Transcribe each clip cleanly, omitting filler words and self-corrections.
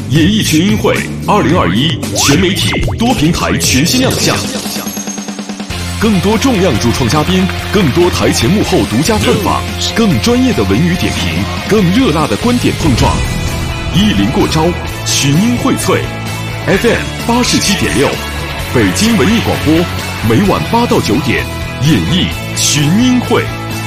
演艺群英会2021全媒体多平台全新亮相，更多重量主创嘉宾，更多台前幕后独家专访，更专业的文语点评，更热辣的观点碰撞。一零过招，群英荟萃。FM 87.6，北京文艺广播，每晚8到9点，演艺群英会。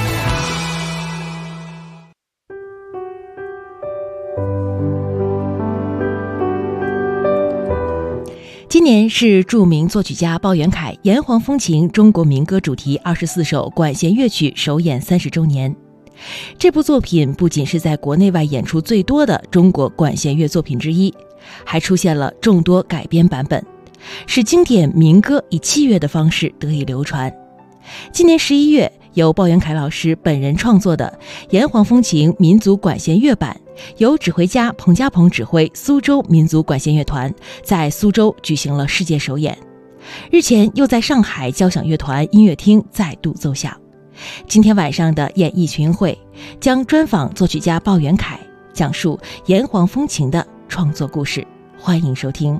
今年是著名作曲家鲍元凯《炎黄风情》中国民歌主题24首管弦乐曲首演30周年。这部作品不仅是在国内外演出最多的中国管弦乐作品之一，还出现了众多改编版本，使经典民歌以器乐的方式得以流传。今年11月，由鲍元凯老师本人创作的《炎黄风情》民族管弦乐版，由指挥家彭家鹏指挥苏州民族管弦乐团在苏州举行了世界首演，日前又在上海交响乐团音乐厅再度奏响。今天晚上的演艺群会将专访作曲家鲍元凯，讲述《炎黄风情》的创作故事，欢迎收听。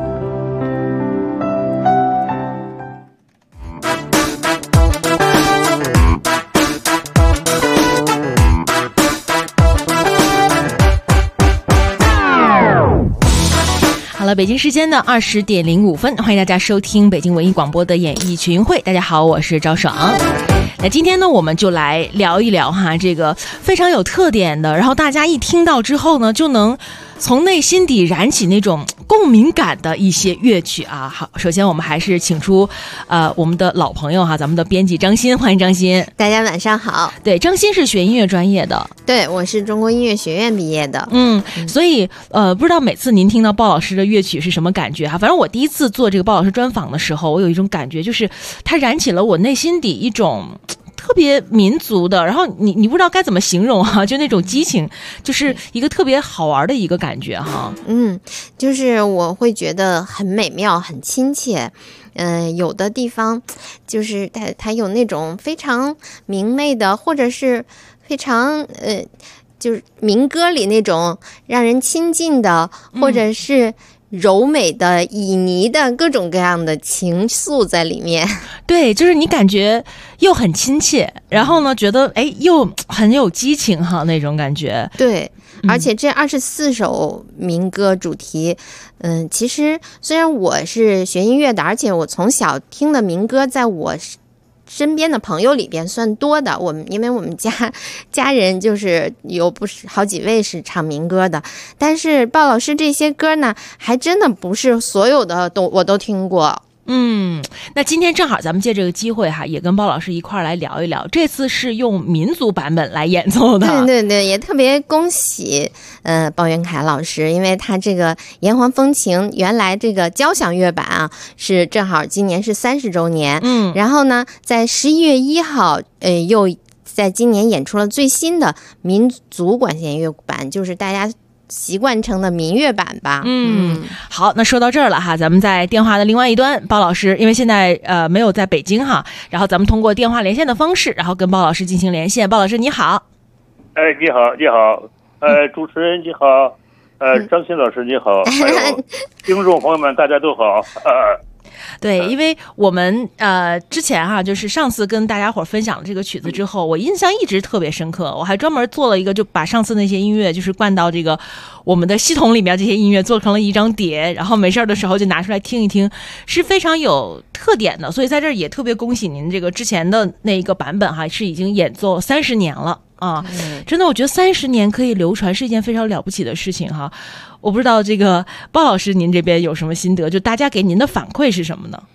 好了，北京时间的20点05分，欢迎大家收听北京文艺广播的演艺群会。大家好，我是赵爽。那今天呢，我们就来聊一聊这个非常有特点的，然后大家一听到之后呢，就能从内心底燃起那种共鸣感的一些乐曲啊。好，首先我们还是请出我们的老朋友咱们的编辑张欣，欢迎张欣。 大家晚上好。 对，张欣是学音乐专业的。 对，我是中国音乐学院毕业的。 所以不知道每次您听到鲍老师的乐曲是什么感觉反正我第一次做这个鲍老师专访的时候，我有一种感觉，就是它燃起了我内心底一种特别民族的，然后你不知道该怎么形容就那种激情，就是一个特别好玩的一个感觉就是我会觉得很美妙，很亲切。有的地方就是它有那种非常明媚的，或者是非常就是民歌里那种让人亲近的，或者是柔美的、旖旎的各种各样的情愫在里面。 对，就是你感觉又很亲切，然后呢觉得又很有激情那种感觉。 对，而且这24首民歌主题其实虽然我是学音乐的，而且我从小听的民歌在我身边的朋友里边算多的，因为我们家人就是有不是好几位是唱民歌的，但是鲍老师这些歌呢，还真的不是所有的我都听过。 那今天正好咱们借这个机会也跟鲍老师一块儿来聊一聊，这次是用民族版本来演奏的。 对对对，也特别恭喜鲍元凯老师，因为他这个《炎黄风情》原来这个交响乐版是正好今年是30周年。然后呢，在11月1号又在今年演出了最新的民族管弦乐版，就是大家习惯成的民乐版吧。 好，那说到这儿了咱们在电话的另外一端，鲍老师因为现在没有在北京然后咱们通过电话连线的方式，然后跟鲍老师进行连线。鲍老师你好。 你好，主持人你好，张欣老师你好，还有听众朋友们大家都好。 对，因为我们之前就是上次跟大家伙分享了这个曲子之后，我印象一直特别深刻，我还专门做了一个，就把上次那些音乐就是灌到这个我们的系统里面，这些音乐做成了一张碟，然后没事的时候就拿出来听一听，是非常有特点的。所以在这儿也特别恭喜您，这个之前的那一个版本是已经演奏30年了真的我觉得30年可以流传是一件非常了不起的事情我不知道这个鲍老师您这边有什么心得，就大家给您的反馈是什么呢？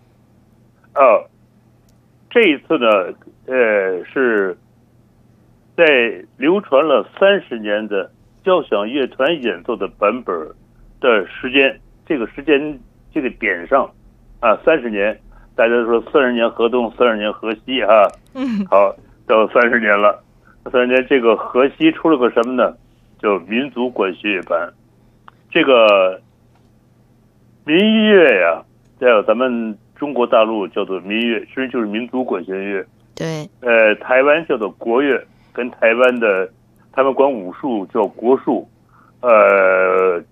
这一次呢是在流传了30年的交响乐团演奏的版本的时间，这个点上30年，大家说40年河东，40年河西好，到30年了。30年这个河西出了个什么呢？叫民族管弦乐版。这个民乐在咱们中国大陆叫做民乐，其实就是民族管弦乐。 对。 台湾叫做国乐，跟台湾管武术叫国术。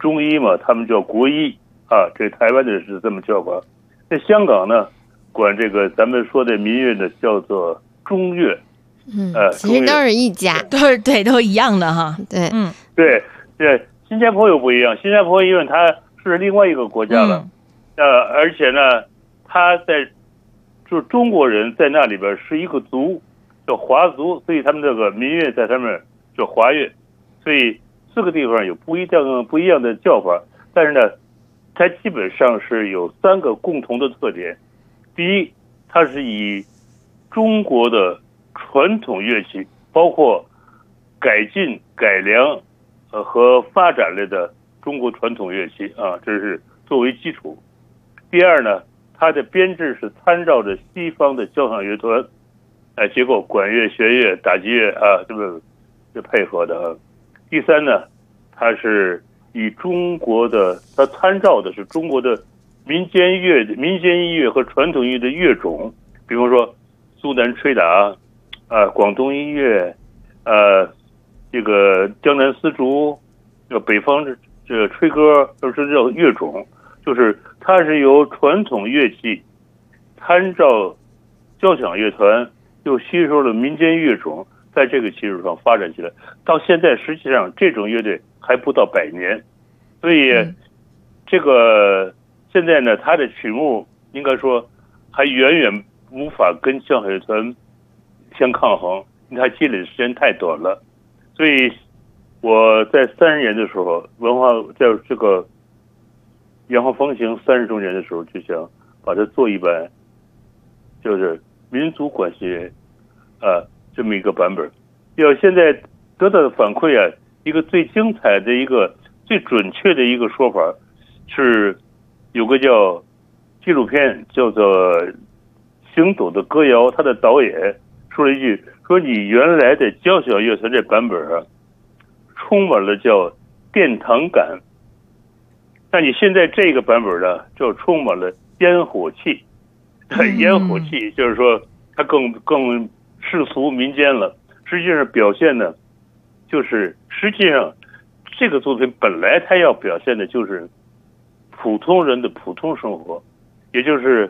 中医嘛，他们叫国医啊，这台湾的是这么叫法。在香港呢，管这个咱们说的民乐呢叫做中乐。 其实都是一家， 都一样的哈。 对， 对，新加坡又不一样，新加坡因为它是另外一个国家了，而且呢，它就是中国人在那里边是一个族，叫华族，所以他们这个民乐在他们叫华乐，所以4个地方有不一样的叫法，但是呢，它基本上是有3个共同的特点。第一，它是以中国的传统乐器，包括改进、改良和发展类的中国传统乐器啊，这是作为基础。第二呢，它的编制是参照着西方的交响乐团，结构管乐、弦乐、打击乐啊，这么配合的啊。第三呢，它是以它参照的是中国的民间音乐和传统音乐的乐种，比方说苏南吹打。广东音乐，这个江南丝竹，北方这个吹歌都是这种乐种，就是它是由传统乐器参照交响乐团，又吸收了民间乐种，在这个基础上发展起来。到现在，实际上这种乐队还不到100年，所以这个现在呢，它的曲目应该说还远远无法跟交响乐团相抗衡，因为它积累的时间太短了。所以我在30年的时候，在这个炎黄风行30周年的时候，就想把它做一版，就是民族管弦乐这么一个版本。要现在得到的反馈啊，一个最精彩的一个最准确的一个说法是，有个叫纪录片叫做《行走的歌谣》，它的导演说了一句，说你原来的交响乐团这版本啊，充满了叫殿堂感，那你现在这个版本呢，就充满了烟火气，烟火气就是说它更世俗民间了。实际上表现呢，就是实际上这个作品本来它要表现的就是普通人的普通生活，也就是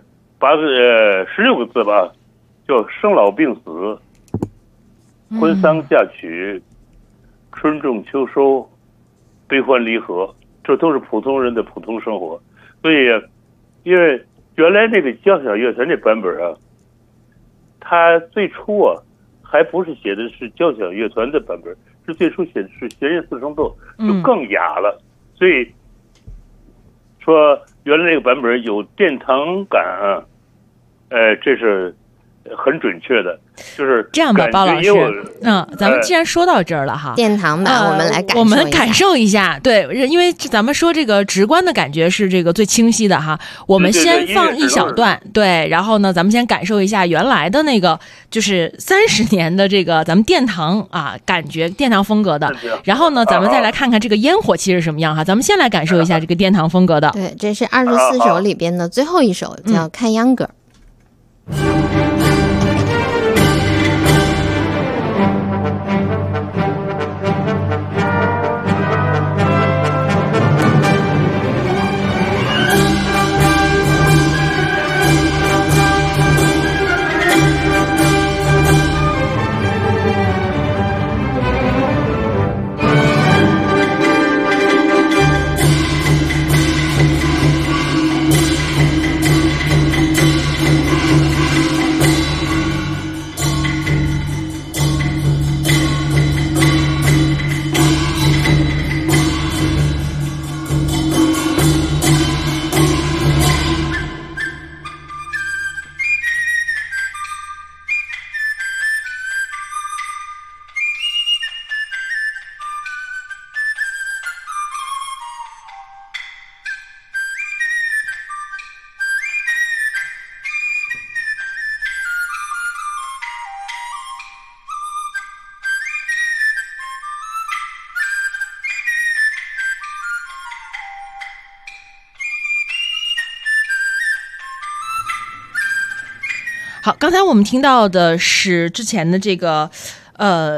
16个字吧。叫生老病死、婚丧嫁娶、春种秋收、悲欢离合，这都是普通人的普通生活。所以，因为原来那个交响乐团这版本啊，它最初啊还不是写的是交响乐团的版本，是最初写的是弦乐4重奏，就更雅了。所以说原来那个版本有殿堂感啊，这是很准确的，就是这样吧，包老师，咱们既然说到这儿了哈， 殿堂版我们感受一下，对，因为咱们说这个直观的感觉是这个最清晰的哈，我们先放一小段，对，然后呢，咱们先感受一下原来的那个就是30年的这个咱们殿堂啊，感觉殿堂风格的，然后呢，咱们再来看看这个烟火气是什么样哈，咱们先来感受一下这个殿堂风格的， 对，这是24首里边的最后一首，叫《看秧歌》。 好，刚才我们听到的是之前的这个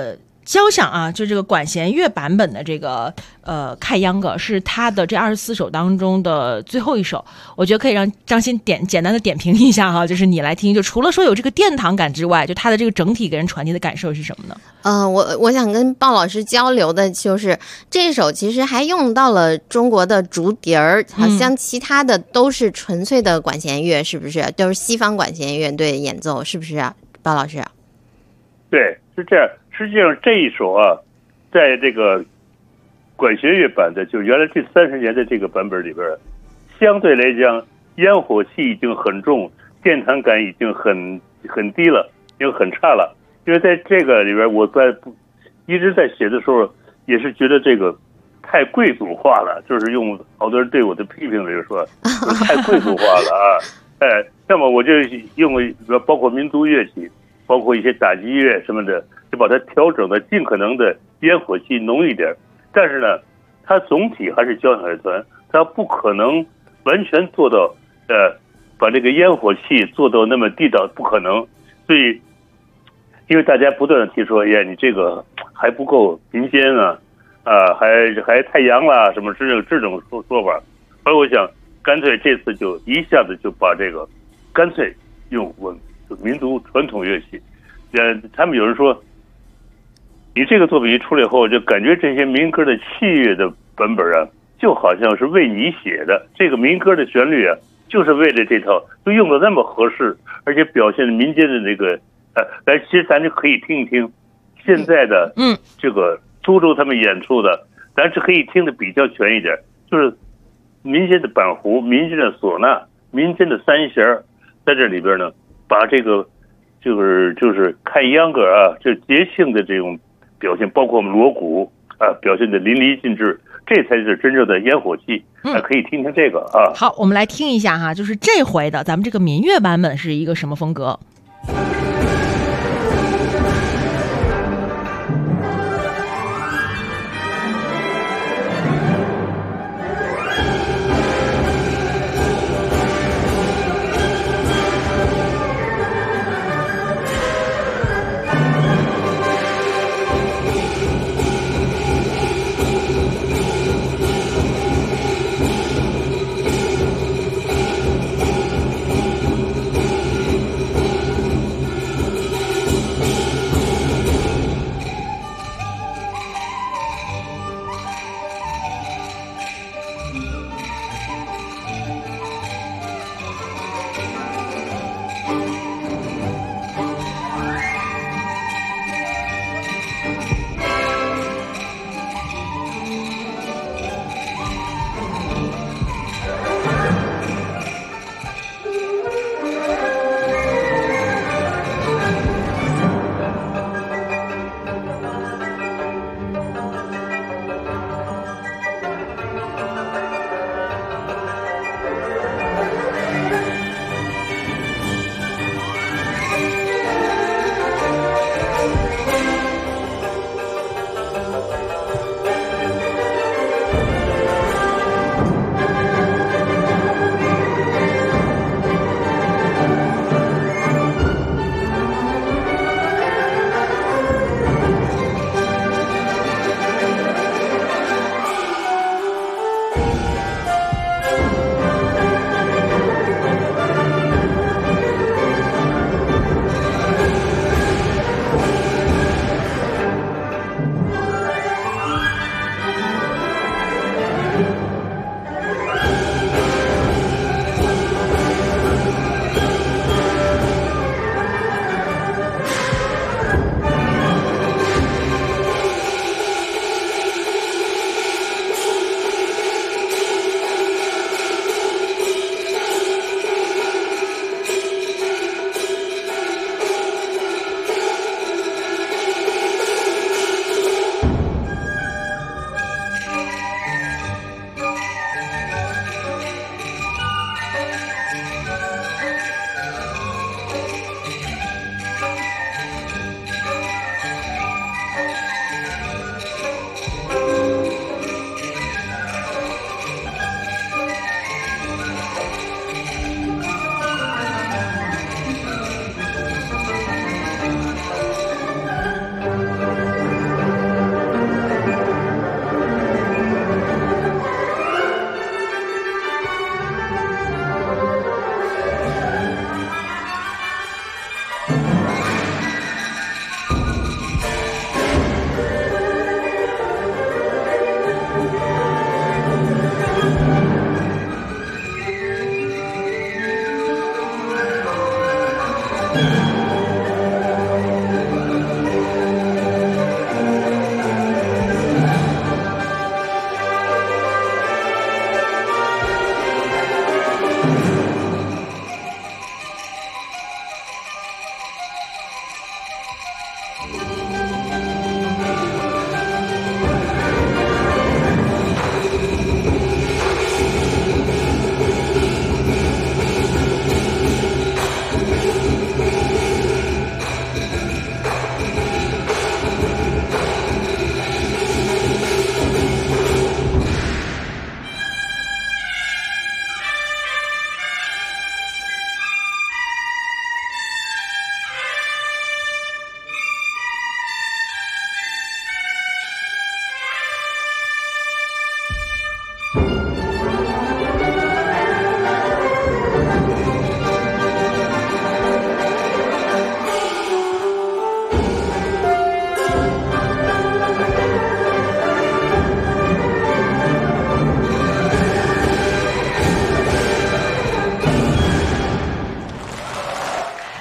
交响啊，就这个管弦乐版本的这个开秧歌是他的这24首当中的最后一首，我觉得可以让张欣简单的点评一下哈，就是你来听，就除了说有这个殿堂感之外，就他的这个整体给人传递的感受是什么呢？ 我想跟鲍老师交流的就是这首其实还用到了中国的竹笛儿，好像其他的都是纯粹的管弦乐，是不是？都是西方管弦乐队演奏，是不是啊，鲍老师？ 对，是这样。实际上这一首啊，在这个管弦乐版的，就原来这30年的这个版本里边，相对来讲烟火气已经很重，殿堂感已经很低了，已经很差了。因为在这个里边，我一直在写的时候，也是觉得这个太贵族化了，就是用好多人对我的批评，比如说太贵族化了啊。那么我就用包括民族乐器，包括一些打击乐什么的，就把它调整的尽可能的烟火气浓一点。但是呢，它总体还是交响乐团，它不可能完全做到把这个烟火气做到那么地道，不可能。所以，因为大家不断的提出，哎呀，你这个还不够民间啊，还太洋了什么这种说法。所以我想，干脆这次就一下子就把这个，干脆用民族传统乐器。他们有人说，你这个作品一出来以后，就感觉这些民歌的器乐的版本啊，就好像是为你写的。这个民歌的旋律啊，就是为了这套，就用的那么合适，而且表现民间的这个其实咱就可以听一听现在的这个苏州他们演出的，咱是可以听的比较全一点，就是民间的板胡、民间的唢呐、民间的三弦，在这里边呢，把这个就是看秧歌啊，这节庆的这种表现，包括我们锣鼓啊，表现的淋漓尽致，这才是真正的烟火气。可以听听这个啊。 好，我们来听一下哈，就是这回的咱们这个民乐版本是一个什么风格？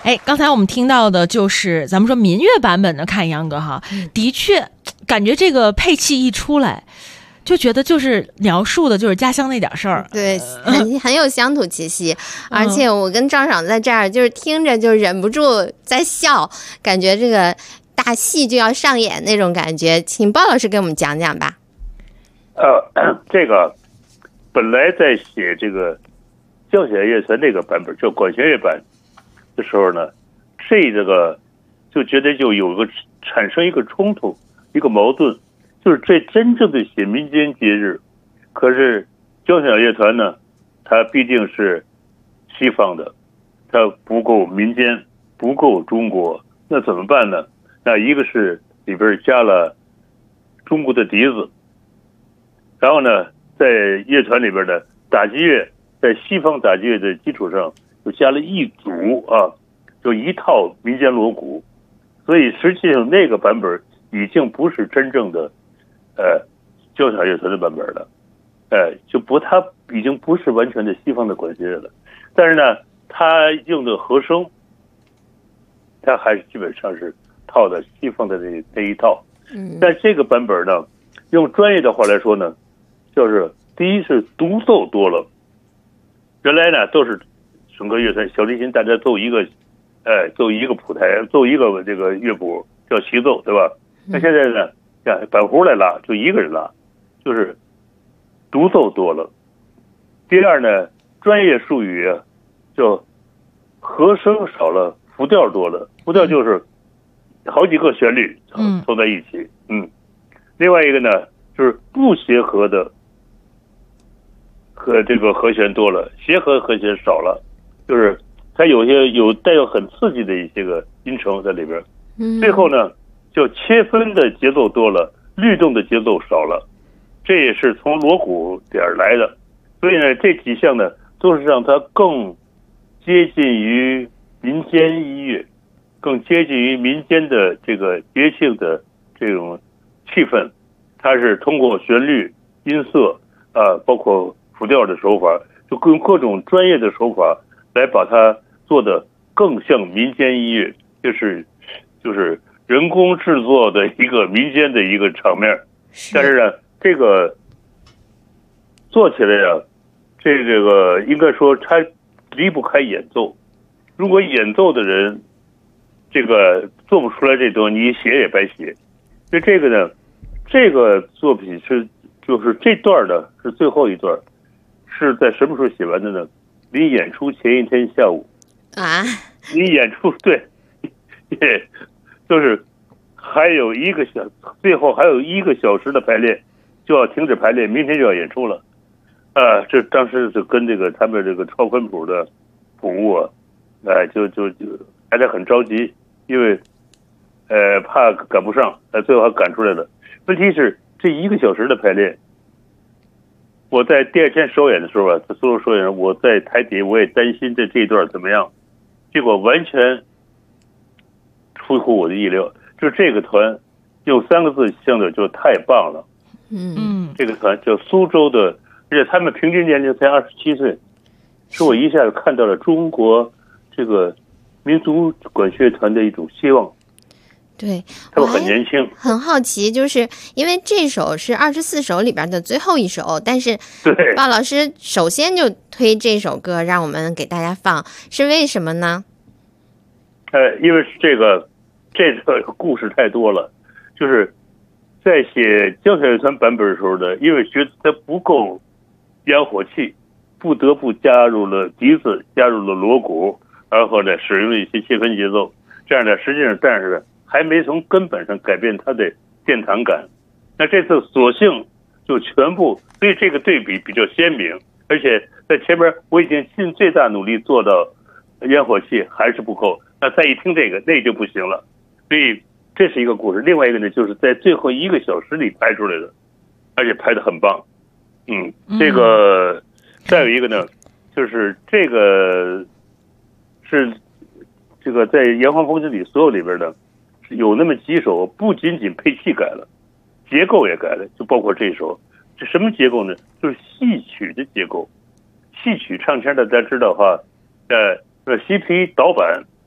哎，刚才我们听到的就是咱们说民乐版本的，看杨哥哈，的确感觉这个配器一出来，就觉得就是描述的就是家乡那点事儿， 对，很有乡土气息。而且我跟赵爽在这儿，就是听着就忍不住在笑，感觉这个大戏就要上演那种感觉。请鲍老师给我们讲讲吧。 这个本来在写这个交响乐团这个版本，就管弦乐版的时候呢，这个就觉得就有个产生一个冲突，一个矛盾，就是这真正的写民间节日，可是交响乐团呢，它毕竟是西方的，它不够民间，不够中国，那怎么办呢？那一个是里边加了中国的笛子，然后呢，在乐团里边的打击乐，在西方打击乐的基础上，又加了一组就一套民间锣鼓，所以实际上那个版本已经不是真正的交响乐团的版本了，它已经不是完全的西方的管弦乐了，但是呢，它用的和声，它还是基本上是套的西方的那一套。但这个版本呢，用专业的话来说呢，就是第一是独奏多了，原来呢都是整个乐团小提琴大家奏一个谱台，奏一个这个乐谱叫齐奏，对吧？那现在呢，板胡来拉，就一个人拉，就是独奏多了。第二呢，专业术语就和声少了，复调多了。复调就是好几个旋律凑在一起，另外一个呢，就是不协和的和这个和弦多了，协和和弦少了，就是它有带有很刺激的一些个音程在里边。最后呢，就切分的节奏多了，律动的节奏少了，这也是从锣鼓点来的。所以呢，这几项呢都是让它更接近于民间音乐，更接近于民间的这个节庆的这种气氛。它是通过旋律、音色包括复调的手法，就用各种专业的手法来把它做得更像民间音乐，就是人工制作的一个民间的一个场面。但是呢，这个做起来这个应该说它离不开演奏。如果演奏的人这个做不出来这东西，你写也白写。所以这个呢，这个作品就是这段的是最后一段，是在什么时候写完的呢？离演出前一天下午离演出对，就是还有最后还有1个小时的排练，就要停止排练，明天就要演出了。这当时就跟这个他们这个抄分谱的谱务就大家很着急，因为怕赶不上，最后还赶出来了。问题是这1个小时的排练，我在第二天首演的时候所有首演我在台底我也担心这一段怎么样，结果完全出乎我的意料，就是这个团用3个字形容就太棒了。这个团叫苏州的，而且他们平均年龄才27岁，使我一下子看到了中国这个民族管弦乐团的一种希望。 对， 他们很年轻， 很好奇，就是因为这首是24首里边的最后一首，但是鲍老师首先就推这首歌让我们给大家放，是为什么呢？ 因为这个故事太多了，就是在写交响乐团版本的时候呢，因为觉得它不够烟火气，不得不加入了笛子，加入了锣鼓，然后呢使用了一些切分节奏，这样呢实际上但是还没从根本上改变它的殿堂感。那这次索性就全部，所以这个对比比较鲜明，而且在前面我已经尽最大努力做到烟火气还是不够，那再一听这个那就不行了。所以这是一个故事。另外一个呢，就是在最后1个小时里拍出来的，而且拍得很棒。这个再有一个呢，就是这个是这个在《炎黄风景》里所有里边的有那么几首不仅仅配器改了，结构也改了，就包括这首。这什么结构呢？就是戏曲的结构。戏曲唱腔的大家知道哈，西皮导板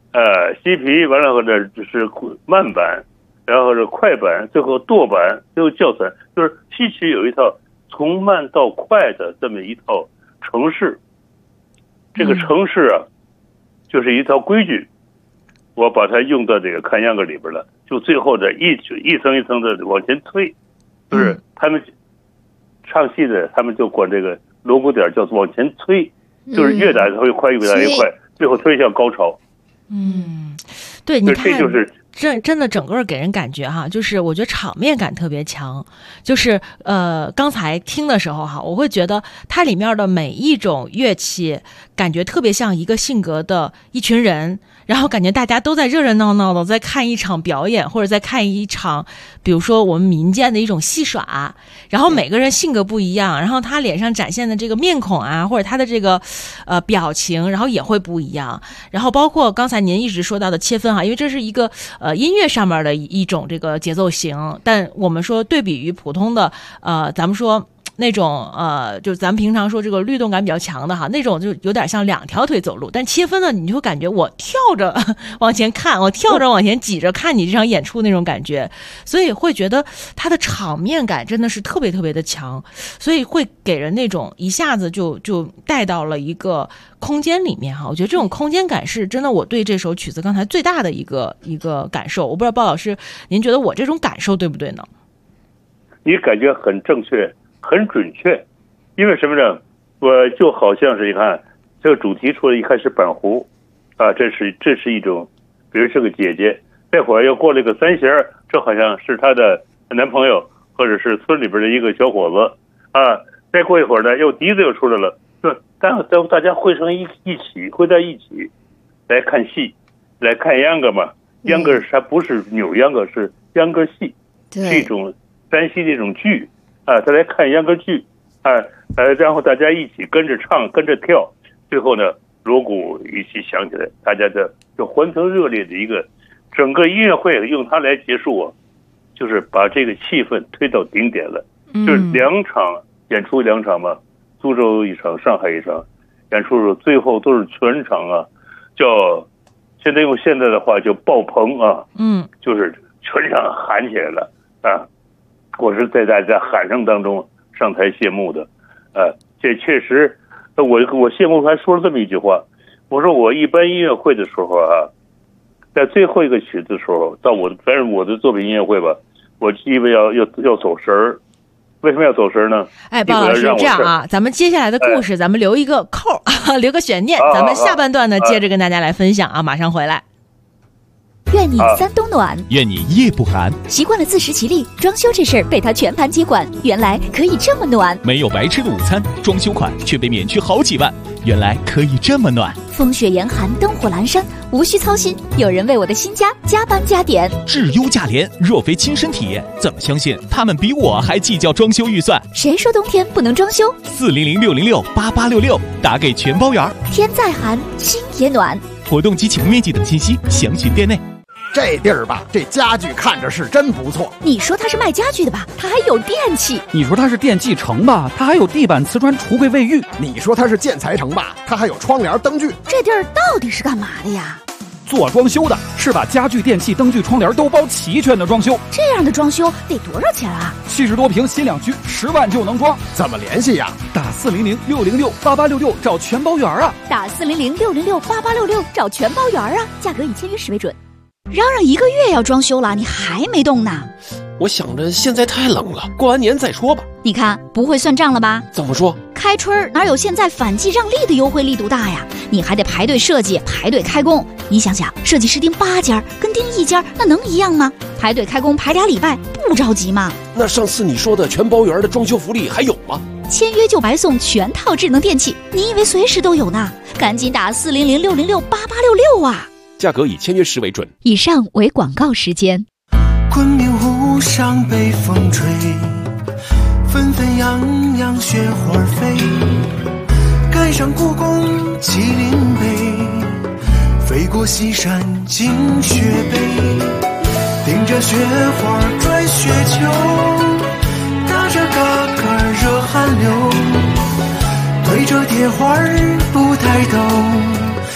西皮完了或者是慢板，然后是快板，最后舵板，最后教材，就是戏曲有一套从慢到快的这么一套程式。这个程式啊，就是一套规矩，我把它用到这个看秧歌里边了，就最后的一层一层的往前推，就是他们唱戏的，他们就管这个锣鼓点叫做往前推，就是越打越快，越打越快，最后推向高潮。 对，你看， 这就是真的整个给人感觉哈，就是我觉得场面感特别强。就是刚才听的时候哈，我会觉得它里面的每一种乐器，感觉特别像一个性格的一群人，然后感觉大家都在热热闹闹的在看一场表演，或者在看一场，比如说我们民间的一种戏耍。然后每个人性格不一样，然后他脸上展现的这个面孔啊，或者他的这个表情，然后也会不一样。然后包括刚才您一直说到的切分哈，因为这是一个音乐上面的一种这个节奏型，但我们说对比于普通的咱们说那种就咱们平常说这个律动感比较强的哈，那种就有点像两条腿走路。但切分呢，你就会感觉我跳着往前看，我跳着往前挤着看你这场演出那种感觉，所以会觉得它的场面感真的是特别特别的强，所以会给人那种一下子就带到了一个空间里面哈。我觉得这种空间感是真的，我对这首曲子刚才最大的一个感受。我不知道鲍老师，您觉得我这种感受对不对呢？ 你感觉很正确。很准确，因为什么呢？我就好像是你看这个主题出来一开始板胡啊，这是一种，比如是个姐姐，这会儿又过了一个三弦，这好像是她的男朋友或者是村里边的一个小伙子啊。再过一会儿呢，又笛子又出来了，大家汇成一起汇在一起来看戏，来看秧歌嘛。秧歌它不是扭秧歌，是秧歌戏，是一种山西的一种剧。再来看秧歌剧，然后大家一起跟着唱，跟着跳，最后呢，锣鼓一起响起来，大家就欢腾热烈的一个整个音乐会，用它来结束啊，就是把这个气氛推到顶点了。就是两场演出2场嘛，苏州一场，上海一场，演出的时候最后都是全场啊，叫现在用现在的话叫爆棚啊，就是全场喊起来了啊。我是在大家喊声当中上台谢幕的，这确实，我谢幕还说了这么一句话，我说我一般音乐会的时候啊，在最后一个曲子的时候，反正我的作品音乐会吧，我基本要走神儿。为什么要走神呢？ 鲍老师，这样啊，咱们接下来的故事，咱们留一个扣留个悬念，咱们下半段呢接着跟大家来分享啊，马上回来。 愿你三冬暖， 愿你夜不寒。 习惯了自食其力，装修这事儿被他全盘接管，原来可以这么暖。 没有白吃的午餐，装修款却被免去好几万，原来可以这么暖。 风雪严寒，灯火阑珊，无需操心，有人为我的新家加班加点。 质优价廉，若非亲身体验，怎么相信他们比我还计较装修预算？ 谁说冬天不能装修 ？400-606-8866，打给全包圆。 天再寒，心也暖。 活动及启动面积等信息，详询店内。 这地儿吧，这家具看着是真不错。 你说它是卖家具的吧，它还有电器。 你说它是电器城吧，它还有地板、瓷砖、橱柜、卫浴。 你说它是建材城吧，它还有窗帘、灯具。 这地儿到底是干嘛的呀？ 做装修的，是把家具、电器、灯具、窗帘都包齐全的装修。 这样的装修得多少钱啊 ？70多平新两居，10万就能装。 怎么联系呀？ 打400-606-8866找全包圆啊！ 打400-606-8866找全包圆啊！价格以签约时为准。嚷嚷1个月要装修了，你还没动呢？ 我想着现在太冷了，过完年再说吧。 你看不会算账了吧？ 怎么说？ 开春哪有现在反季让利的优惠力度大呀？你还得排队设计，排队开工。你想想，设计师盯8家跟盯1家，那能一样吗？排队开工排2礼拜，不着急吗？ 那上次你说的全包圆的装修福利还有吗？ 签约就白送全套智能电器，你以为随时都有呢？赶紧打400-606-8866啊！ 价格以签约时为准。 以上为广告时间。 昆明湖上北风吹，纷纷扬扬雪花飞，赶上故宫麒麟碑，飞过西山进雪北，顶着雪花转雪球，打着嘎嘎热汗流，对着铁花不抬头，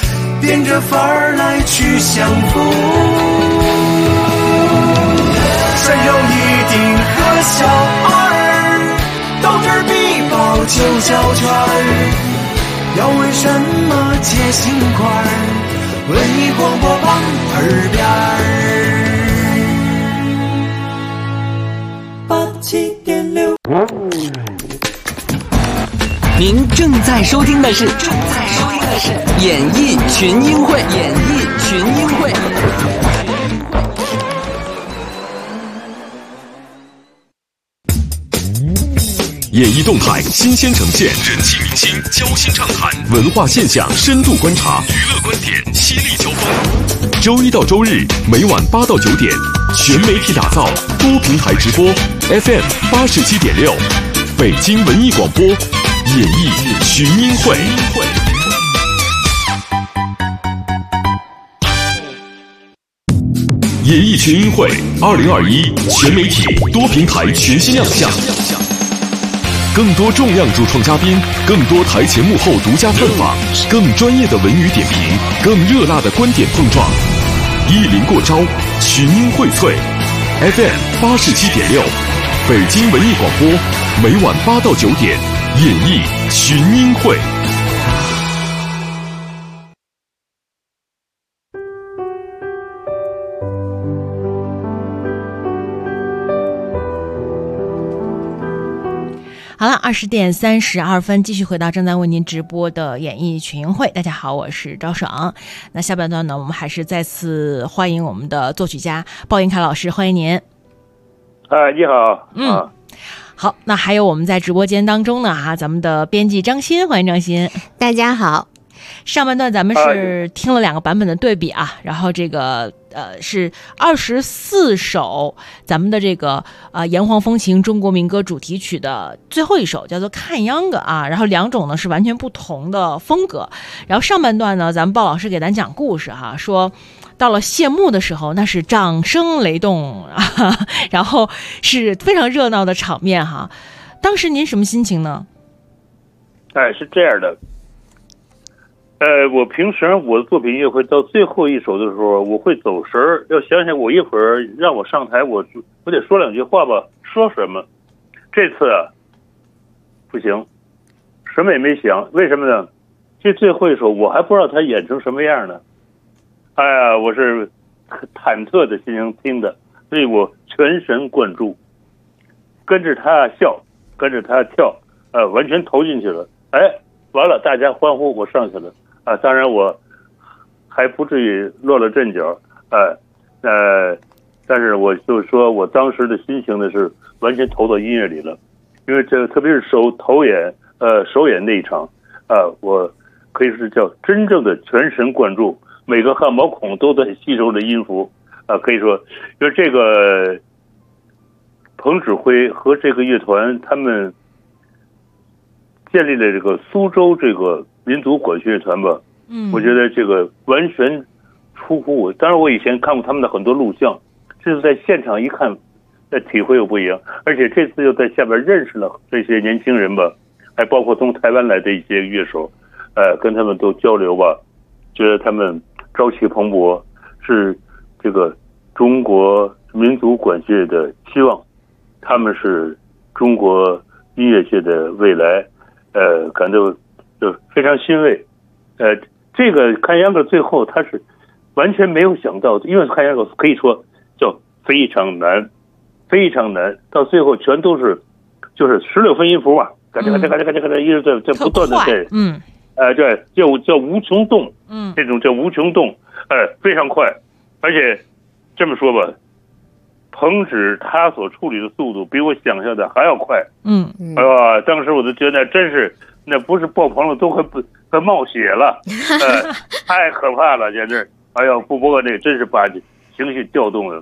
变着法儿来去相逢。山有一定可小儿，到这儿必报9小圈儿。要问什么解心块儿，文艺广播网耳边儿87.6。 您正在收听的是演艺群英会，演艺群英会。 演艺动态新鲜呈现，人气明星交心畅谈，文化现象深度观察，娱乐观点犀利交锋。周一到周日每晚8到9点，全媒体打造，多平台直播 ，FM 87.6，北京文艺广播，演艺群英会。演艺群英会2021全媒体多平台全新亮相。更多重量主创嘉宾，更多台前幕后独家专访，更专业的文娱点评，更热辣的观点碰撞，一临过招，群英荟萃。FM 87.6，北京文艺广播，每晚8到9点，演艺群英会。 好了，20点32分，继续回到正在为您直播的演艺群英会。大家好，我是赵爽。那下半段呢，我们还是再次欢迎我们的作曲家鲍云凯老师，欢迎您。 你好。 好，那还有我们在直播间当中呢，咱们的编辑张欣，欢迎张欣。 大家好。 上半段咱们是听了2个版本的对比啊，然后这个是24首咱们的这个炎黄风情中国民歌主题曲的最后一首叫做看秧歌啊，然后2种呢是完全不同的风格。然后上半段呢，咱们鲍老师给咱讲故事哈，说到了谢幕的时候那是掌声雷动啊，然后是非常热闹的场面哈。当时您什么心情呢？ 是这样的。我平时我的作品也会到最后一首的时候，我会走神儿，要想想我一会儿让我上台，我得说2句话吧，说什么？这次不行，什么也没想，为什么呢？这最后一首我还不知道他演成什么样呢。哎呀，我是忐忑的心情听的，所以我全神贯注，跟着他笑，跟着他跳，完全投进去了。完了，大家欢呼，我上去了。当然我还不至于落了阵脚，但是我就说我当时的心情呢是完全投到音乐里了，因为这个特别是首演那一场，我可以是叫真正的全神贯注，每个汗毛孔都在吸收着音符，可以说，因为这个彭指挥和这个乐团他们建立了这个苏州这个民族管弦乐团吧，我觉得这个完全出乎我。当然，我以前看过他们的很多录像，这次在现场一看，那体会又不一样。而且这次又在下边认识了这些年轻人吧，还包括从台湾来的一些乐手，跟他们都交流吧，觉得他们朝气蓬勃，是这个中国民族管弦乐的希望，他们是中国音乐界的未来。感到就非常欣慰。这个看秧歌最后他是完全没有想到，因为看秧歌可以说叫非常难，非常难，到最后全都是就是16分音符嘛，嘎吱嘎吱嘎吱嘎吱嘎吱一直在不断的在对，叫无穷动，这种叫无穷动，非常快，而且这么说吧。彭指他所处理的速度比我想象的还要快，当时我就觉得真是那不是爆棚了都快冒血了，太可怕了，简直！哎呀，不过那真是把情绪调动了。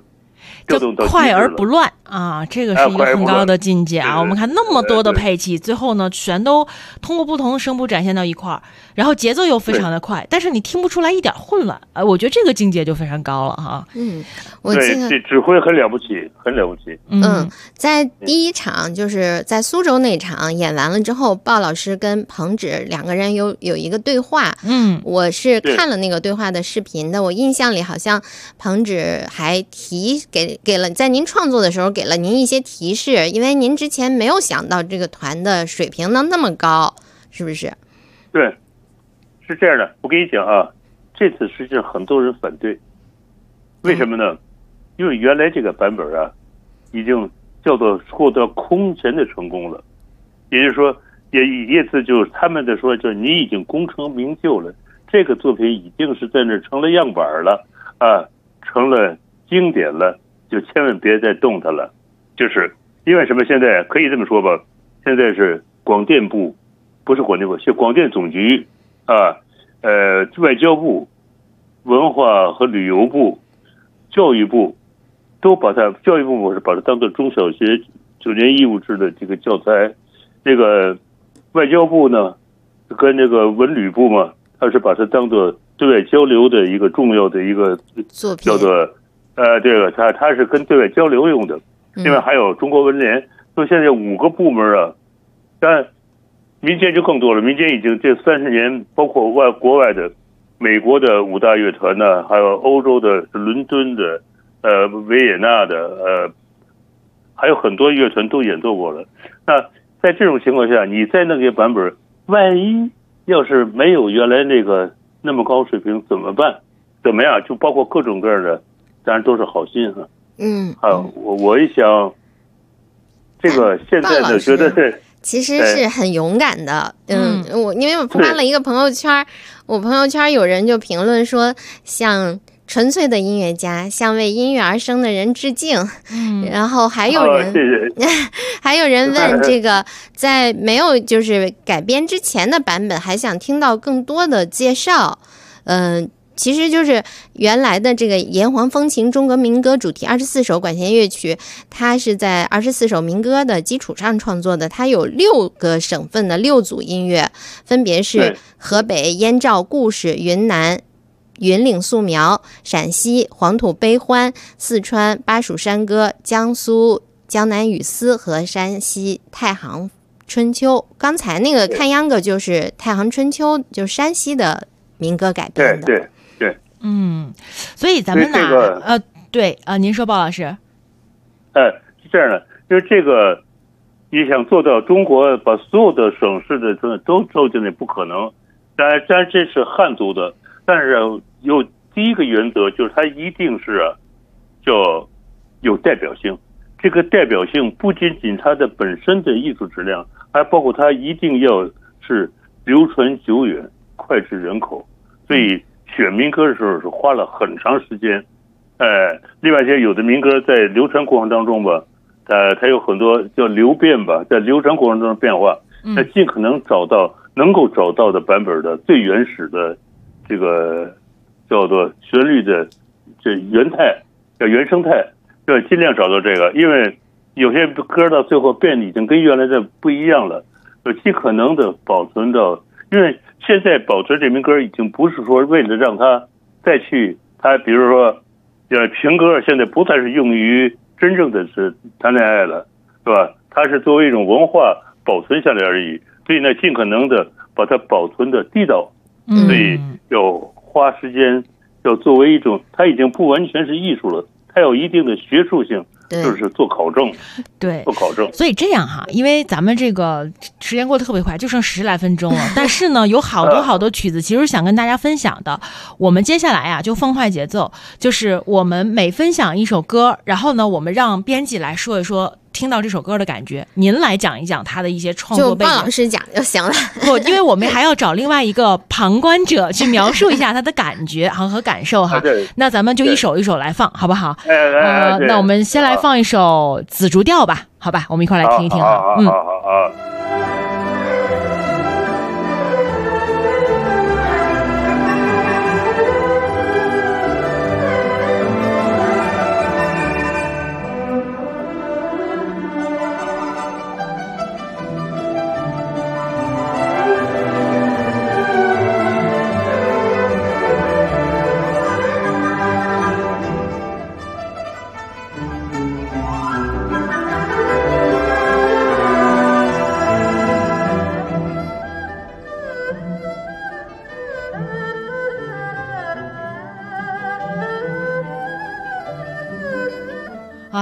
调动到快而不乱啊，这个是一个很高的境界啊。我们看那么多的配器，最后呢全都通过不同的声部展现到一块儿，然后节奏又非常的快，但是你听不出来一点混乱，我觉得这个境界就非常高了哈。 我记得这指挥很了不起，很了不起。 在第一场就是在苏州那场演完了之后，鲍老师跟彭芷两个人有一个对话，我是看了那个对话的视频的，我印象里好像彭芷还给了在您创作的时候给了您一些提示，因为您之前没有想到这个团的水平能那么高，是不是？ 对，是这样的。我跟你讲啊，这次实际上很多人反对，为什么呢？因为原来这个版本啊，已经叫做获得空前的成功了，也就是说，意思就是他们的说，就是你已经功成名就了，这个作品已经是在那成了样板了啊，成了经典了，就千万别再动它了。就是因为什么？现在可以这么说吧，现在是广电部，不是广电部，是广电总局啊，外交部、文化和旅游部、教育部都把它，教育部是把它当做中小学9年义务制的这个教材，这个外交部呢跟这个文旅部嘛，它是把它当做对外交流的一个重要的一个叫做这个它是跟对外交流用的。另外还有中国文联，就现在5个部门啊，但民间就更多了。民间已经这30年，包括国外的美国的5大乐团呢，还有欧洲的伦敦的维也纳的还有很多乐团都演奏过了。那在这种情况下，你在那个版本万一要是没有原来那个那么高水平怎么办？怎么样？就包括各种各样的，当然都是好心哈。我一想，这个现在呢，觉得是其实是很勇敢的。因为我发了一个朋友圈，我朋友圈有人就评论说，像纯粹的音乐家，向为音乐而生的人致敬。然后还有人还有人问，这个在没有就是改编之前的版本，还想听到更多的介绍。其实就是原来的这个《炎黄风情中国民歌主题24首管弦乐曲》，它是在24首民歌的基础上创作的。它有6个省份的6组音乐，分别是河北燕赵故事、云南云岭素描、陕西黄土悲欢、四川巴蜀山歌、江苏江南雨丝和山西太行春秋。刚才那个看秧歌就是太行春秋，就是山西的民歌改编的。 对。 所以咱们呢，您说鲍老师， 是这样的，就是这个，你想做到中国把所有的省市的都收进来不可能，当然这是汉族的，但是有第一个原则就是它一定是叫有代表性，这个代表性不仅仅它的本身的艺术质量，还包括它一定要是流传久远、脍炙人口，所以选民歌的时候是花了很长时间。另外有的民歌在流传过程当中吧，它有很多叫流变吧，在流传过程中变化，那尽可能能够找到的版本的最原始的这个叫做旋律的这原生态，要尽量找到这个，因为有些歌到最后变得已经跟原来的不一样了，尽可能的保存到，因为现在保存这民歌已经不是说为了让它再去，它比如说情歌现在不再是用于真正的是谈恋爱了，是吧？它是作为一种文化保存下来而已，所以呢，尽可能的把它保存的地道，所以要花时间，要作为一种，它已经不完全是艺术了，它有一定的学术性。就是做考证，做考证。 所以这样哈，因为咱们这个时间过得特别快，就剩10来分钟了。但是呢，有好多曲子，其实想跟大家分享的。我们接下来就放快节奏，就是我们每分享一首歌，然后呢，我们让编辑来说一说听到这首歌的感觉。您来讲一讲他的一些创作背景。 就鲍老师讲就行了。 不，因为我们还要找另外一个旁观者去描述一下他的感觉和感受哈。那咱们就一首一首来放，好不好？那我们先来放一首紫竹调吧，好吧？我们一块来听一听哈。 好。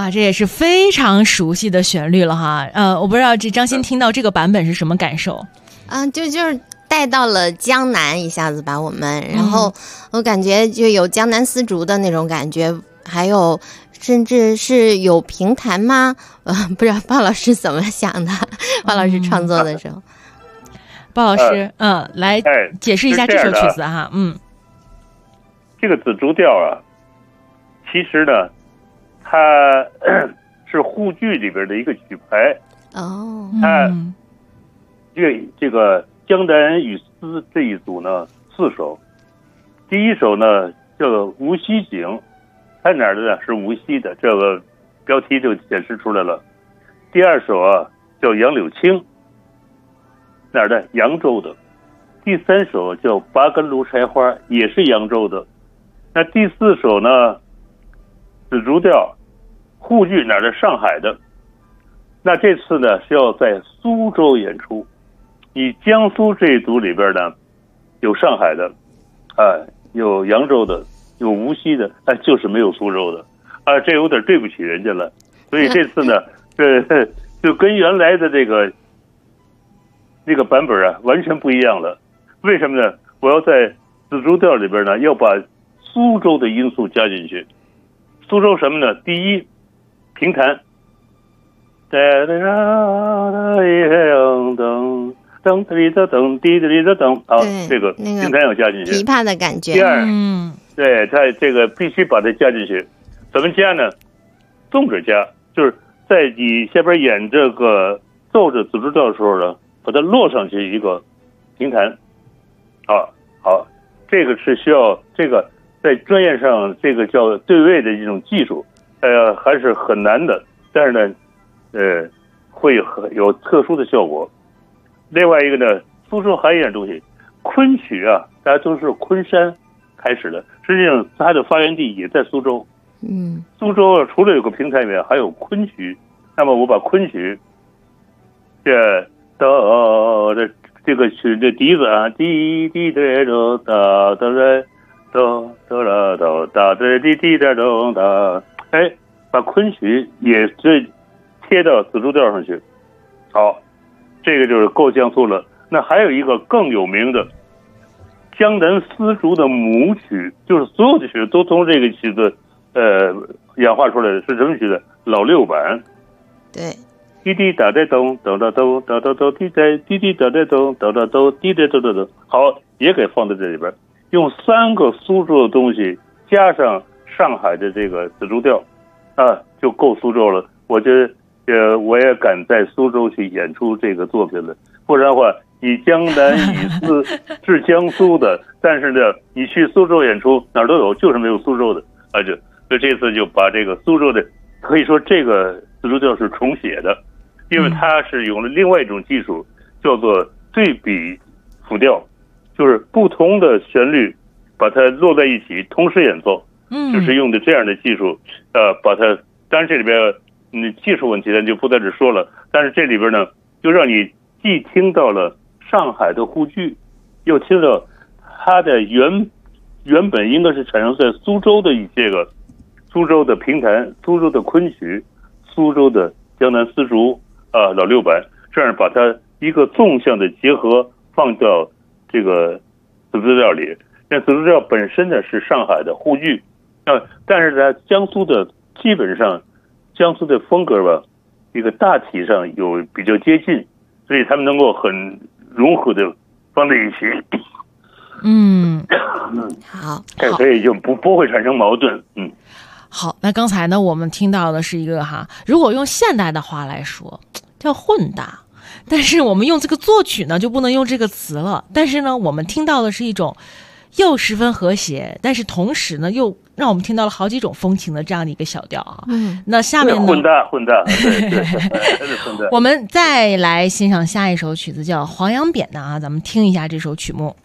哇，这也是非常熟悉的旋律了哈。我不知道这张欣听到这个版本是什么感受？ 就是带到了江南，一下子把我们，然后我感觉就有江南丝竹的那种感觉，还有甚至是有评弹吗？不知道鲍老师怎么想的，鲍老师创作的时候。 鲍老师，来解释一下这首曲子哈。 这个紫竹调啊，其实呢，它是沪剧里边的一个曲牌。它这个江南雨丝这一组呢4首，第一首呢叫做无锡景，它哪儿的呢？是无锡的，这个标题就显示出来了。第二首啊叫杨柳青，哪儿的？扬州的。第三首叫八根芦柴花，也是扬州的。那第4首呢紫竹调，沪剧哪儿的？上海的。那这次呢是要在苏州演出。以江苏这一组里边呢，有上海的，有扬州的，有无锡的，但就是没有苏州的，这有点对不起人家了。所以这次呢，就跟原来的这个版本啊完全不一样了。为什么呢？我要在紫竹调里边呢，要把苏州的因素加进去。苏州什么呢？第一，评弹。噔滴的噔滴的噔，这个评弹要加进去， 琵琶的感觉。 第二，对，它这个必须把它加进去。怎么加呢？纵着加，就是在你下边演这个奏着紫竹调的时候呢，把它落上去一个评弹。好，这个是需要这个在专业上这个叫对位的一种技术，还是很难的，但是呢，会有特殊的效果。另外一个呢，苏州还有一点东西，昆曲啊，大家都是昆山开始的，实际上它的发源地也在苏州。苏州除了有个评弹以外，还有昆曲。那么我把昆曲这个曲的笛子啊，滴滴的咚哒哒来咚哒啦咚哒哒滴滴的咚哒，把昆曲也贴到紫竹调上去。好，这个就是够江苏了。那还有一个更有名的江南丝竹的母曲，就是所有的曲都从这个曲子演化出来的，是什么曲子？老六版。 对， 滴滴答答咚咚哒咚哒哒咚滴答滴滴答答咚咚哒咚滴答咚咚咚。好，也给放在这里边，用3个苏州的东西加上上海的这个紫竹调就够苏州了。我觉得我也敢在苏州去演出这个作品了。不然的话，以江南雨丝是江苏的，但是呢，你去苏州演出哪儿都有，就是没有苏州的所以这次就把这个苏州的，可以说这个紫竹调是重写的，因为它是用了另外一种技术，叫做对比辅调，就是不同的旋律把它落在一起同时演奏，就是用的这样的技术，把它，当然这里边技术问题咱就不在这说了，但是这里边呢，就让你既听到了上海的沪剧，又听到它的原本应该是产生在苏州的这个苏州的评弹、苏州的昆曲、苏州的江南丝竹老六版，这样把它一个纵向的结合放到这个紫竹调里。那紫竹调本身呢是上海的沪剧，但是呢江苏的基本上江苏的风格吧，一个大体上有比较接近，所以他们能够很融合的放在一起。 好， 所以就不会产生矛盾。 好，那刚才呢我们听到的是一个如果用现代的话来说叫混搭，但是我们用这个作曲呢就不能用这个词了。但是呢我们听到的是一种又十分和谐，但是同时呢又让我们听到了好几种风情的这样的一个小调那下面呢混搭对我们再来欣赏下一首曲子，叫黄杨扁的咱们听一下这首曲目。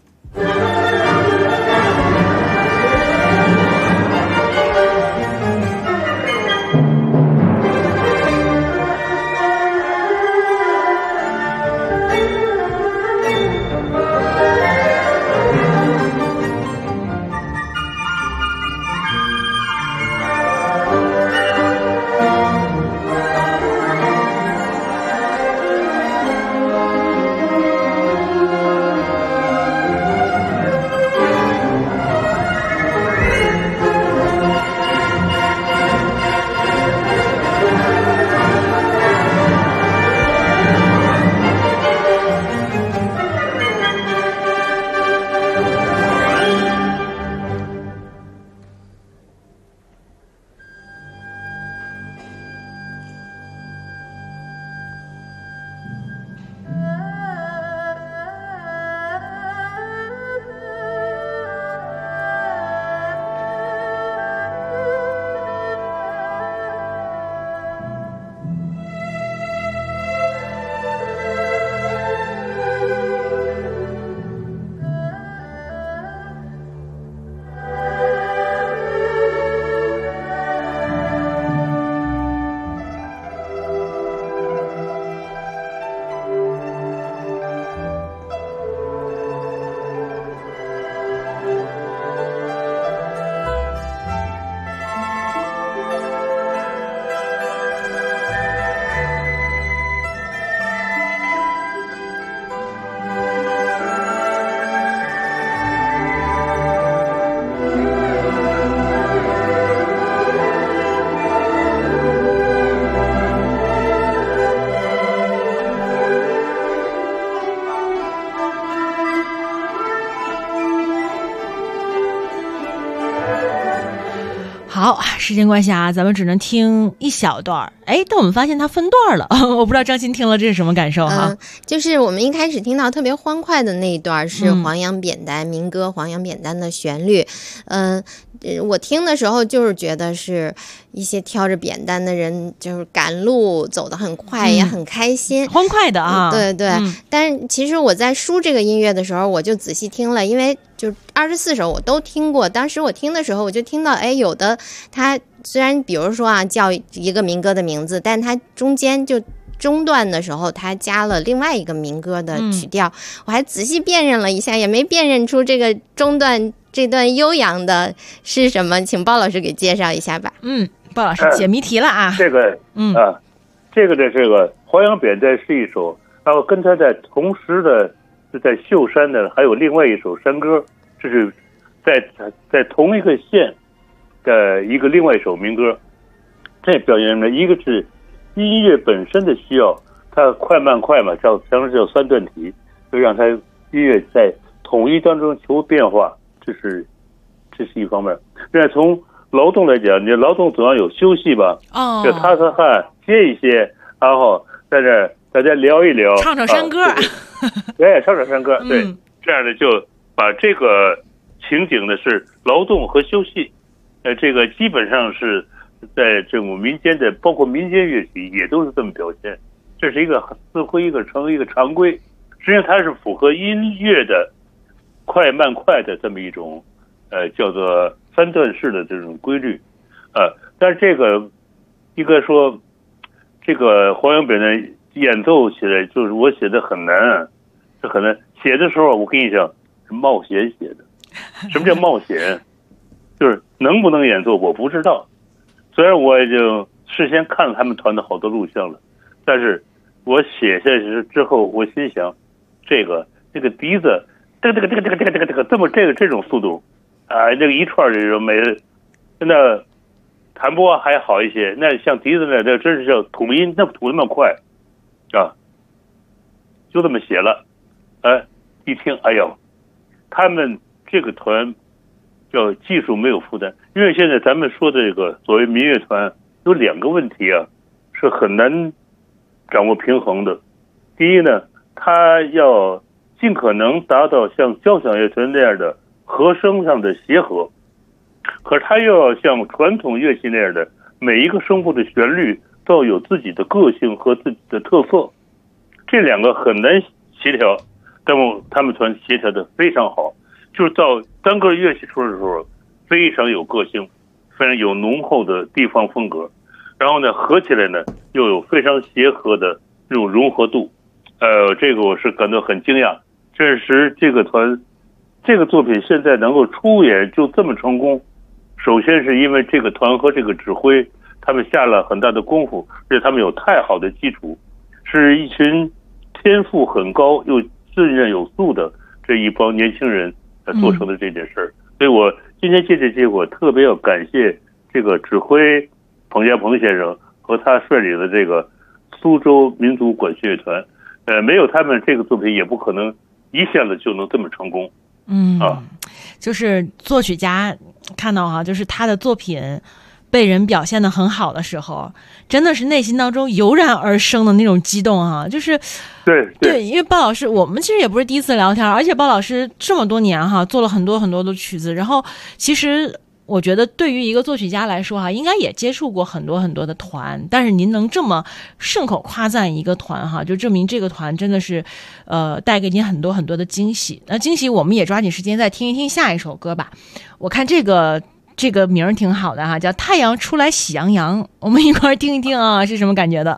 好，时间关系啊，咱们只能听一小段。但我们发现它分段了，我不知道张欣听了这是什么感受哈？ 就是我们一开始听到特别欢快的那一段是黄杨扁担民歌，黄杨扁担的旋律。我听的时候就是觉得是一些挑着扁担的人，就是赶路走得很快，也很开心， 欢快的啊。 对对。但是其实我在梳这个音乐的时候，我就仔细听了，因为就24首我都听过。当时我听的时候，我就听到，有的它虽然比如说啊叫一个民歌的名字，但它中间就中段的时候，它加了另外一个民歌的曲调，我还仔细辨认了一下，也没辨认出这个中段这段悠扬的是什么，请鲍老师给介绍一下吧。 鲍老师解谜题了啊。 这个这个黄杨扁担是一首，然后跟他在同时的是在秀山的还有另外一首山歌，这是在同一个县的另外一首民歌。这表现呢，一个是音乐本身的需要，它快慢快嘛，常常叫三段体，就让它音乐在统一当中求变化，这是一方面。另外从劳动来讲，你劳动总要有休息吧，就擦擦汗，歇一歇，然后在这儿大家聊一聊， 唱唱山歌， 对，唱唱山歌，对，这样的就把这个情景呢是劳动和休息，这个基本上是在这种民间的，包括民间乐曲也都是这么表现。这是似乎成为一个常规，实际上它是符合音乐的快慢快的这么一种叫做三段式的这种规律，但是这个应该说这个黄杨扁担演奏起来就是我写的很难，这很难写的时候，我跟你讲是冒险写的。什么叫冒险？就是能不能演奏我不知道，虽然我已经事先看了他们团的好多录像了，但是我写下去之后，我心想这个笛子这种速度啊，这个一串这种每那弹拨还好一些，那像笛子呢，这真是叫吐音，那吐那么快啊，就这么写了。一听，哎呦，他们这个团叫技术没有负担，因为现在咱们说的这个所谓民乐团有两个问题啊，是很难掌握平衡的。第一呢，他要尽可能达到像交响乐团那样的和声上的协和，可是他又要像传统乐器那样的每一个声部的旋律都要有自己的个性和自己的特色，这两个很难协调，但他们团协调的非常好，就是到单个乐器出来的时候非常有个性，非常有浓厚的地方风格，然后呢合起来呢又有非常协和的这种融合度，这个我是感到很惊讶。确实这个团这个作品现在能够出演就这么成功，首先是因为这个团和这个指挥他们下了很大的功夫，而且他们有太好的基础，是一群天赋很高又自认有素的这一帮年轻人做成的这件事儿。所以我今天借这机会特别要感谢这个指挥彭家鹏先生和他率领的这个苏州民族管弦乐团，没有他们这个作品也不可能一下子就能这么成功。 就是作曲家看到就是他的作品被人表现得很好的时候，真的是内心当中油然而生的那种激动就是对，因为鲍老师我们其实也不是第一次聊天，而且鲍老师这么多年做了很多很多的曲子，然后其实我觉得对于一个作曲家来说应该也接触过很多很多的团，但是您能这么顺口夸赞一个团就证明这个团真的是带给您很多很多的惊喜。那惊喜我们也抓紧时间再听一听下一首歌吧。我看这个名儿挺好的叫太阳出来喜洋洋，我们一块儿听一听是什么感觉的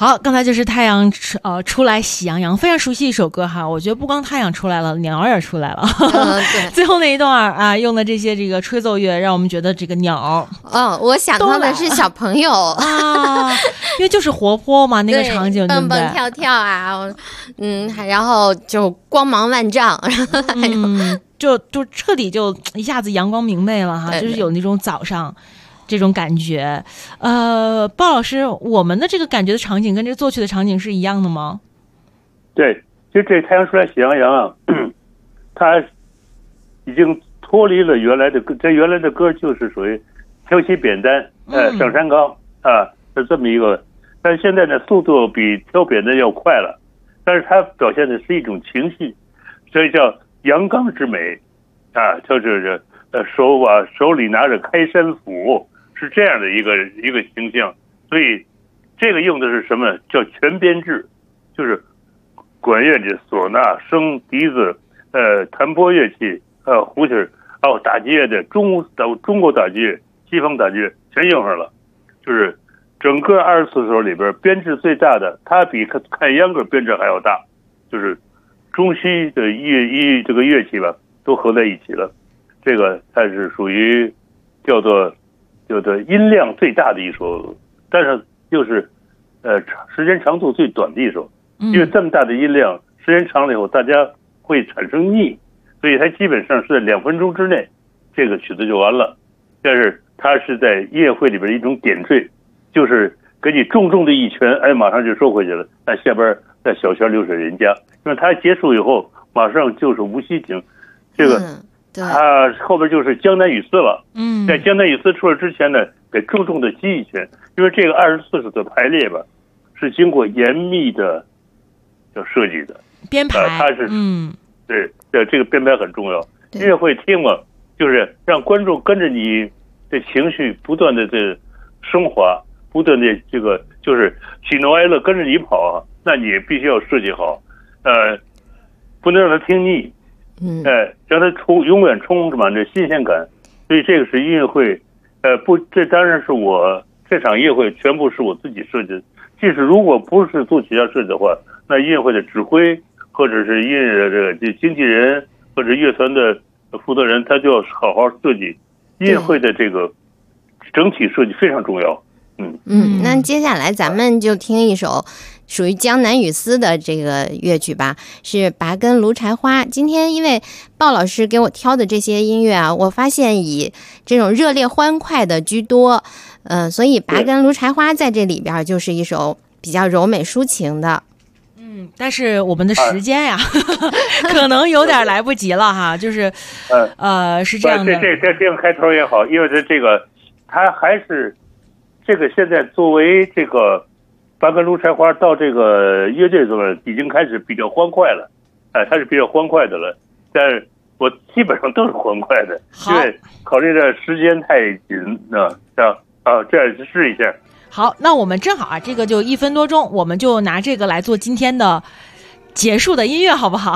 好，刚才就是太阳出来喜洋洋，非常熟悉一首歌哈。我觉得不光太阳出来了，鸟也出来了。 对， 最后那一段啊，用的这些这个吹奏乐，让我们觉得这个鸟， 我想到的是小朋友啊，因为就是活泼嘛，那个场景蹦蹦跳跳啊，然后就光芒万丈， 就彻底就一下子阳光明媚了哈，就是有那种早上。这种感觉，鲍老师，我们的这个感觉的场景跟这个作曲的场景是一样的吗？ 对，就这太阳出来喜洋洋啊，它已经脱离了原来的歌，这原来的歌就是属于挑起扁担，上山岗啊，是这么一个。但是现在呢，速度比挑扁担要快了，但是它表现的是一种情绪，所以叫阳刚之美啊，就是手里拿着开山斧。是这样的一个形象，所以这个用的是什么？叫全编制，就是管乐的唢呐、笙、笛子、弹拨乐器、胡琴，还有打击乐的中国打击乐、西方打击乐全用上了。就是整个24首里边编制最大的，它比看秧歌编制还要大，就是中西的这个乐器吧都合在一起了。这个它是属于叫做音量最大的一首，但是又是时间长度最短的一首，因为这么大的音量，时间长了以后大家会产生腻，所以它基本上是在2分钟之内这个曲子就完了。但是它是在音乐会里边一种点缀，就是给你重重的一拳，马上就收回去了，那下边再小泉流水人家，因为它结束以后马上就是无锡情，这个它后边就是江南雨丝了。在江南雨丝出来之前呢，给重重的击一拳，因为这个24首的排列吧，是经过严密的设计的编排。 它是对这个编排很重要。音乐会听嘛，就是让观众跟着你的情绪不断的升华，不断的这个就是喜怒哀乐跟着你跑啊，那你必须要设计好，不能让他听腻。让它永远充满着新鲜感，所以这个是音乐会，这当然是我这场音乐会全部是我自己设计的。即使如果不是作曲家设计的话，那音乐会的指挥或者是音乐的这经纪人或者乐团的负责人，他就要好好设计音乐会的这个整体设计非常重要。 那接下来咱们就听一首属于江南雨丝的这个乐曲吧，是拔根芦柴花。今天因为鲍老师给我挑的这些音乐啊，我发现以这种热烈欢快的居多，所以拔根芦柴花在这里边就是一首比较柔美抒情的。 但是我们的时间呀，可能有点来不及了哈，就是是这样的。 这样开头也好，因为这个它还是这个现在作为这个拔根芦柴花到这个乐队中已经开始比较欢快了，它是比较欢快的了。但是我基本上都是欢快的，因为考虑的时间太紧这样试一下。 好，那我们正好这个就1分多钟，我们就拿这个来做今天的结束的音乐，好不好？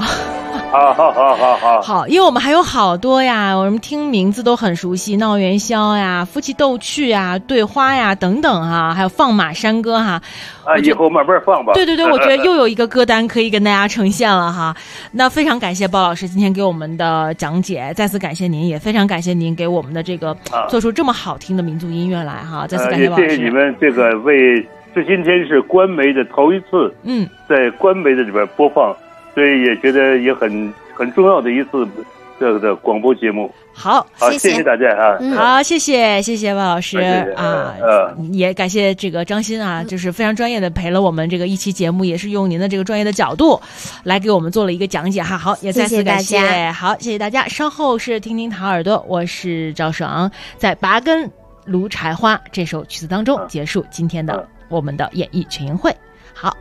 好，因为我们还有好多呀，我们听名字都很熟悉，闹元宵呀、夫妻斗趣呀、对花呀等等哈，还有放马山歌哈。 以后慢慢放吧。 对，我觉得又有一个歌单可以跟大家呈现了哈。那非常感谢鲍老师今天给我们的讲解，再次感谢您，也非常感谢您给我们的这个做出这么好听的民族音乐来哈。再次感谢鲍老师。 也谢谢你们这个这今天是官媒的头一次，在官媒的里边播放。所以也觉得也很重要的一次这个广播节目。 好， 谢谢大家啊！ 好，谢谢鲍老师也感谢这个张鑫啊，就是非常专业的陪了我们这个一期节目，也是用您的这个专业的角度来给我们做了一个讲解哈。好，也再次感谢，好，谢谢大家。稍后是听听唐耳朵，我是赵爽，在拔根芦柴花这首曲子当中结束今天的我们的演艺群英会。好。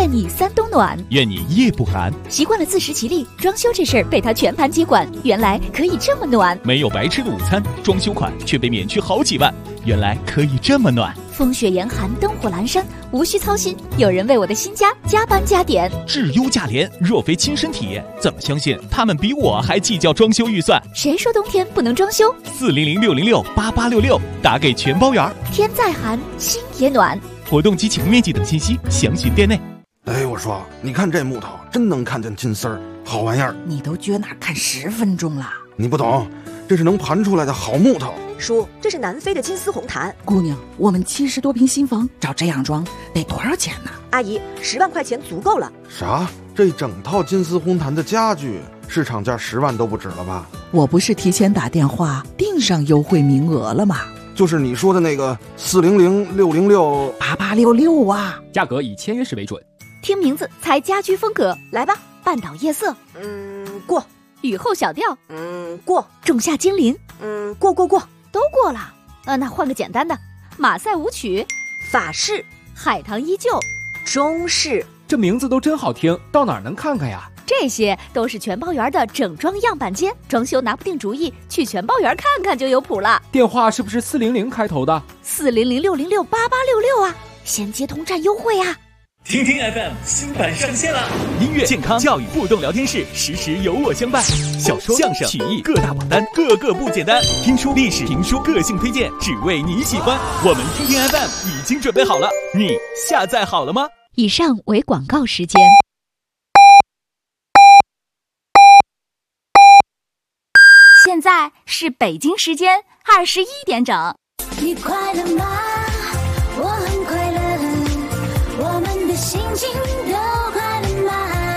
愿你3冬暖， 愿你夜不寒。 习惯了自食其力，装修这事儿被他全盘接管，原来可以这么暖。 没有白吃的午餐，装修款却被免去好几万，原来可以这么暖。 风雪严寒，灯火阑珊，无需操心，有人为我的新家加班加点。 质优价廉，若非亲身体验，怎么相信他们比我还计较装修预算？ 谁说冬天不能装修 ？400-606-8866，打给全包圆。 天再寒，心也暖。 活动及启动面积等信息详询店内。 哎，我说，你看这木头，真能看见金丝儿，好玩意儿。 你都撅那看10分钟了， 你不懂，这是能盘出来的好木头。 叔，这是南非的金丝红檀。 姑娘，我们70多平新房，照这样装得多少钱呢？ 阿姨，10万块钱足够了。 啥？这整套金丝红檀的家具，市场价10万都不止了吧？ 我不是提前打电话订上优惠名额了吗？ 就是你说的那个400-606-8866啊， 价格以签约时为准。 听名字猜家居风格，来吧。半岛夜色， 过。 雨后小调， 过。 仲夏精灵， 过。 都过了。那换个简单的，马赛舞曲， 法式， 海棠依旧， 中式。 这名字都真好听，到哪儿能看看呀？ 这些都是全包园的整装样板间，装修拿不定主意，去全包园看看就有谱了。 电话是不是400开头的 ？400-606-8866啊，先接通占优惠啊！ 听听 FM 新版上线了， 音乐、健康、教育、互动聊天室，时时有我相伴。小说、相声、曲艺各大榜单，个个不简单。听书、历史、评书，个性推荐，只为你喜欢。我们听听 FM 已经准备好了，你下载好了吗？ 以上为广告时间。现在是北京时间21点整。 你快乐吗？我很快乐，我们的心情都快乐吗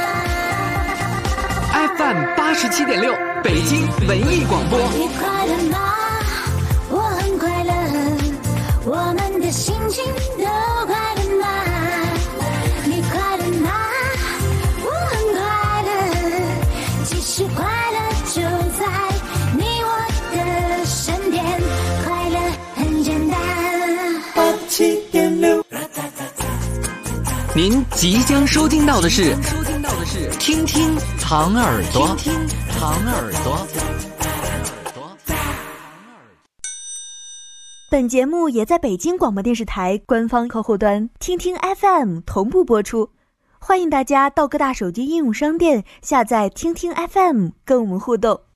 ？FM 87.6，北京文艺广播。 你快乐吗？我很快乐，我们的心情都快乐吗？你快乐吗？我很快乐，其实快乐就在你我的身边，快乐很简单。87.6， 您即将收听到的是听听糖耳朵，听听糖耳朵。 本节目也在北京广播电视台官方客户端听听 FM 同步播出，欢迎大家到各大手机应用商店下载听听 FM 跟我们互动。